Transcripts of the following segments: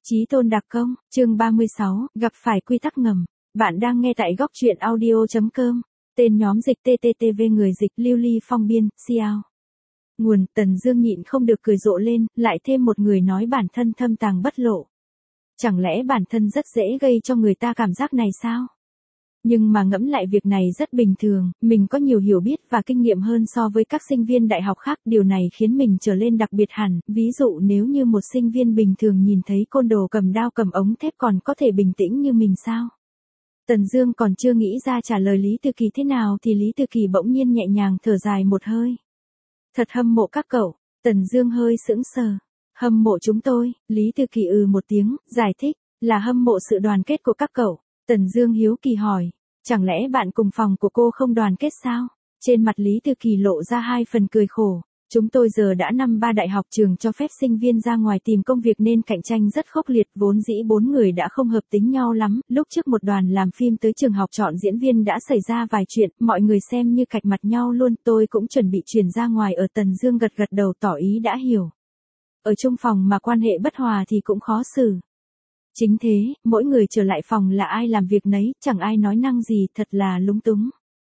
Chí Tôn đặc công, chương 36, gặp phải quy tắc ngầm. Bạn đang nghe tại góc truyện audio.com. Tên nhóm dịch TTTV người dịch Lưu Ly Phong biên, Xiao. Nguồn Tần Dương nhịn không được cười rộ lên, lại thêm một người nói bản thân thâm tàng bất lộ. Chẳng lẽ bản thân rất dễ gây cho người ta cảm giác này sao? Nhưng mà ngẫm lại việc này rất bình thường, mình có nhiều hiểu biết và kinh nghiệm hơn so với các sinh viên đại học khác, điều này khiến mình trở lên đặc biệt hẳn, ví dụ nếu như một sinh viên bình thường nhìn thấy côn đồ cầm đao cầm ống thép còn có thể bình tĩnh như mình sao? Tần Dương còn chưa nghĩ ra trả lời Lý Tư Kỳ thế nào thì Lý Tư Kỳ bỗng nhiên nhẹ nhàng thở dài một hơi. Thật hâm mộ các cậu. Tần Dương hơi sững sờ. Hâm mộ chúng tôi? Lý Tư Kỳ một tiếng, giải thích, là hâm mộ sự đoàn kết của các cậu. Tần Dương hiếu kỳ hỏi, chẳng lẽ bạn cùng phòng của cô không đoàn kết sao? Trên mặt Lý Tư Kỳ lộ ra hai phần cười khổ. Chúng tôi giờ đã năm 3 đại học, trường cho phép sinh viên ra ngoài tìm công việc nên cạnh tranh rất khốc liệt, vốn dĩ 4 người đã không hợp tính nhau lắm, lúc trước một đoàn làm phim tới trường học chọn diễn viên đã xảy ra vài chuyện, mọi người xem như cạch mặt nhau luôn, tôi cũng chuẩn bị chuyển ra ngoài ở. Tần Dương gật gật đầu tỏ ý đã hiểu. Ở chung phòng mà quan hệ bất hòa thì cũng khó xử. Chính thế, mỗi người trở lại phòng là ai làm việc nấy, chẳng ai nói năng gì, thật là lúng túng.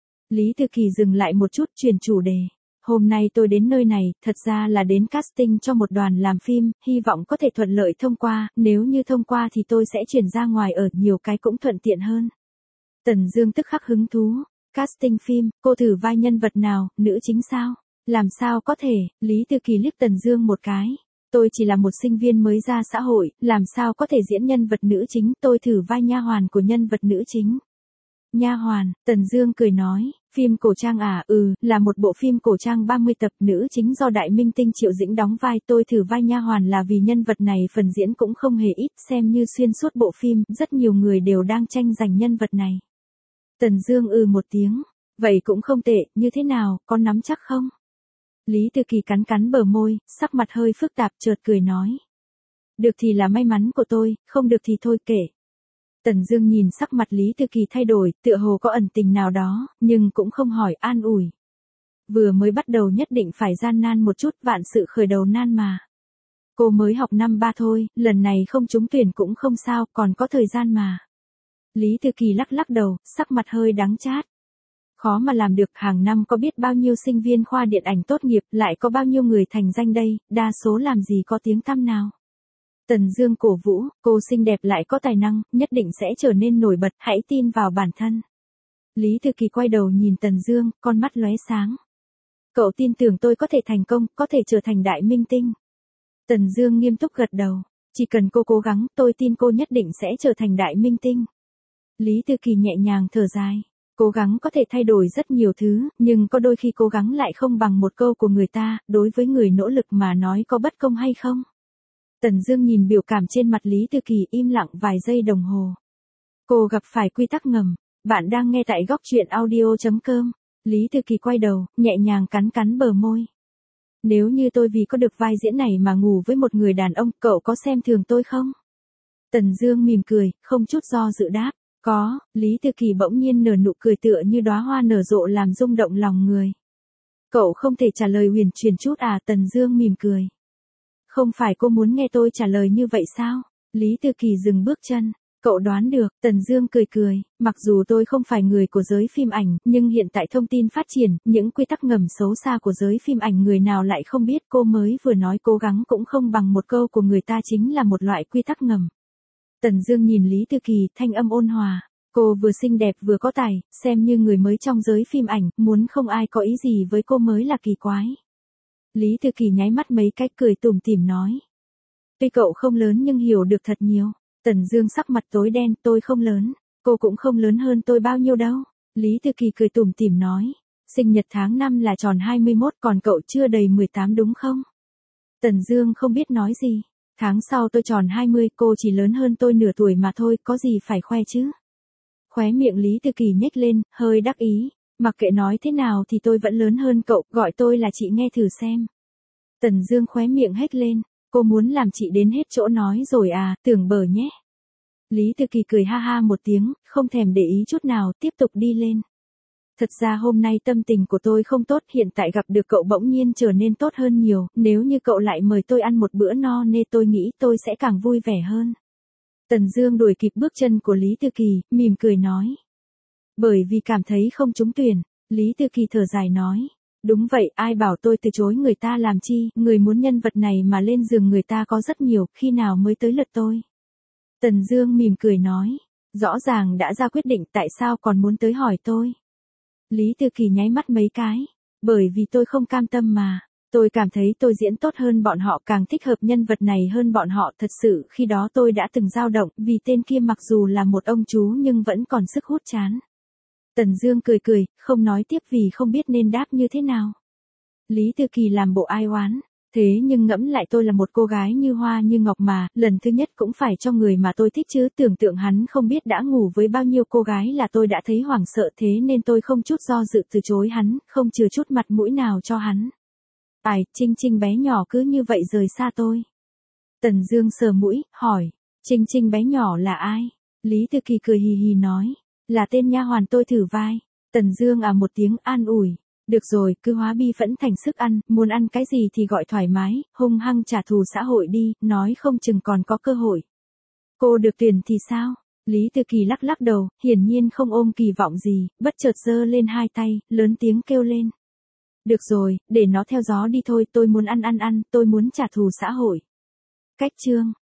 Lý Tư Kỳ dừng lại một chút, chuyển chủ đề. Hôm nay tôi đến nơi này, thật ra là đến casting cho một đoàn làm phim, hy vọng có thể thuận lợi thông qua, nếu như thông qua thì tôi sẽ chuyển ra ngoài ở, nhiều cái cũng thuận tiện hơn. Tần Dương tức khắc hứng thú. Casting phim, cô thử vai nhân vật nào, nữ chính sao? Làm sao có thể? Lý Tư Kỳ liếc Tần Dương một cái. Tôi chỉ là một sinh viên mới ra xã hội, làm sao có thể diễn nhân vật nữ chính, tôi thử vai nha hoàn của nhân vật nữ chính. Nha hoàn, Tần Dương cười nói, phim cổ trang à? Là một bộ phim cổ trang 30 tập, nữ chính do đại minh tinh Triệu Dĩnh đóng vai, tôi thử vai nha hoàn là vì nhân vật này phần diễn cũng không hề ít, xem như xuyên suốt bộ phim, rất nhiều người đều đang tranh giành nhân vật này. Tần Dương một tiếng, vậy cũng không tệ, như thế nào, có nắm chắc không? Lý Tư Kỳ cắn cắn bờ môi, sắc mặt hơi phức tạp, chợt cười nói. Được thì là may mắn của tôi, không được thì thôi kệ. Tần Dương nhìn sắc mặt Lý Tư Kỳ thay đổi, tựa hồ có ẩn tình nào đó, nhưng cũng không hỏi, an ủi. Vừa mới bắt đầu nhất định phải gian nan một chút, vạn sự khởi đầu nan mà. Cô mới học năm 3 thôi, lần này không trúng tuyển cũng không sao, còn có thời gian mà. Lý Tư Kỳ lắc lắc đầu, sắc mặt hơi đắng chát. Khó mà làm được, hàng năm có biết bao nhiêu sinh viên khoa điện ảnh tốt nghiệp, lại có bao nhiêu người thành danh đây, đa số làm gì có tiếng tăm nào. Tần Dương cổ vũ, cô xinh đẹp lại có tài năng, nhất định sẽ trở nên nổi bật, hãy tin vào bản thân. Lý Tư Kỳ quay đầu nhìn Tần Dương, con mắt lóe sáng. Cậu tin tưởng tôi có thể thành công, có thể trở thành đại minh tinh. Tần Dương nghiêm túc gật đầu, chỉ cần cô cố gắng, tôi tin cô nhất định sẽ trở thành đại minh tinh. Lý Tư Kỳ nhẹ nhàng thở dài. Cố gắng có thể thay đổi rất nhiều thứ, nhưng có đôi khi cố gắng lại không bằng một câu của người ta, đối với người nỗ lực mà nói có bất công hay không? Tần Dương nhìn biểu cảm trên mặt Lý Tư Kỳ, im lặng vài giây đồng hồ. Cô gặp phải quy tắc ngầm. Bạn đang nghe tại góc truyện audio.com. Lý Tư Kỳ quay đầu, nhẹ nhàng cắn cắn bờ môi. Nếu như tôi vì có được vai diễn này mà ngủ với một người đàn ông, cậu có xem thường tôi không? Tần Dương mỉm cười, không chút do dự đáp. Có. Lý Tư Kỳ bỗng nhiên nở nụ cười tựa như đóa hoa nở rộ làm rung động lòng người. Cậu không thể trả lời huyền chuyển chút à? Tần Dương mỉm cười. Không phải cô muốn nghe tôi trả lời như vậy sao? Lý Tư Kỳ dừng bước chân. Cậu đoán được. Tần Dương cười cười, mặc dù tôi không phải người của giới phim ảnh, nhưng hiện tại thông tin phát triển, những quy tắc ngầm xấu xa của giới phim ảnh người nào lại không biết, cô mới vừa nói cố gắng cũng không bằng một câu của người ta chính là một loại quy tắc ngầm. Tần Dương nhìn Lý Tư Kỳ, thanh âm ôn hòa. Cô vừa xinh đẹp vừa có tài, xem như người mới trong giới phim ảnh, muốn không ai có ý gì với cô mới là kỳ quái. Lý Tư Kỳ nháy mắt mấy cái, cười tủm tỉm nói. Tuy cậu không lớn nhưng hiểu được thật nhiều. Tần Dương sắc mặt tối đen, tôi không lớn, cô cũng không lớn hơn tôi bao nhiêu đâu. Lý Tư Kỳ cười tủm tỉm nói. Sinh nhật tháng 5 là tròn 21, còn cậu chưa đầy 18 đúng không? Tần Dương không biết nói gì. Tháng sau tôi tròn 20, cô chỉ lớn hơn tôi nửa tuổi mà thôi, có gì phải khoe chứ? Khóe miệng Lý Tư Kỳ nhếch lên, hơi đắc ý. Mặc kệ nói thế nào thì tôi vẫn lớn hơn cậu, gọi tôi là chị nghe thử xem. Tần Dương khóe miệng hét lên, cô muốn làm chị đến hết chỗ nói rồi à, tưởng bờ nhé. Lý Tư Kỳ cười ha ha một tiếng, không thèm để ý chút nào, tiếp tục đi lên. Thật ra hôm nay tâm tình của tôi không tốt, hiện tại gặp được cậu bỗng nhiên trở nên tốt hơn nhiều, nếu như cậu lại mời tôi ăn một bữa no nê tôi nghĩ tôi sẽ càng vui vẻ hơn. Tần Dương đuổi kịp bước chân của Lý Tư Kỳ, mỉm cười nói. Bởi vì cảm thấy không trúng tuyển, Lý Tư Kỳ thở dài nói. Đúng vậy, ai bảo tôi từ chối người ta làm chi, người muốn nhân vật này mà lên giường người ta có rất nhiều, khi nào mới tới lượt tôi. Tần Dương mỉm cười nói. Rõ ràng đã ra quyết định tại sao còn muốn tới hỏi tôi. Lý Tư Kỳ nháy mắt mấy cái. Bởi vì tôi không cam tâm mà. Tôi cảm thấy tôi diễn tốt hơn bọn họ, càng thích hợp nhân vật này hơn bọn họ. Thật sự khi đó tôi đã từng dao động, vì tên kia mặc dù là một ông chú nhưng vẫn còn sức hút chán. Tần Dương cười cười, không nói tiếp vì không biết nên đáp như thế nào. Lý Tư Kỳ làm bộ ai oán. Thế nhưng ngẫm lại tôi là một cô gái như hoa như ngọc mà, lần thứ nhất cũng phải cho người mà tôi thích chứ, tưởng tượng hắn không biết đã ngủ với bao nhiêu cô gái là tôi đã thấy hoảng sợ, thế nên tôi không chút do dự từ chối hắn, không chừa chút mặt mũi nào cho hắn. Ai, Trinh Trinh bé nhỏ cứ như vậy rời xa tôi. Tần Dương sờ mũi, hỏi, Trinh Trinh bé nhỏ là ai? Lý Tư Kỳ cười hì hì nói, là tên nha hoàn tôi thử vai. Tần Dương à một tiếng an ủi. Được rồi, cứ hóa bi phẫn thành sức ăn, muốn ăn cái gì thì gọi thoải mái, hung hăng trả thù xã hội đi, nói không chừng còn có cơ hội. Cô được tiền thì sao? Lý Tư Kỳ lắc lắc đầu, hiển nhiên không ôm kỳ vọng gì, bất chợt giơ lên hai tay, lớn tiếng kêu lên. Được rồi, để nó theo gió đi thôi, tôi muốn ăn, tôi muốn trả thù xã hội. Cách chương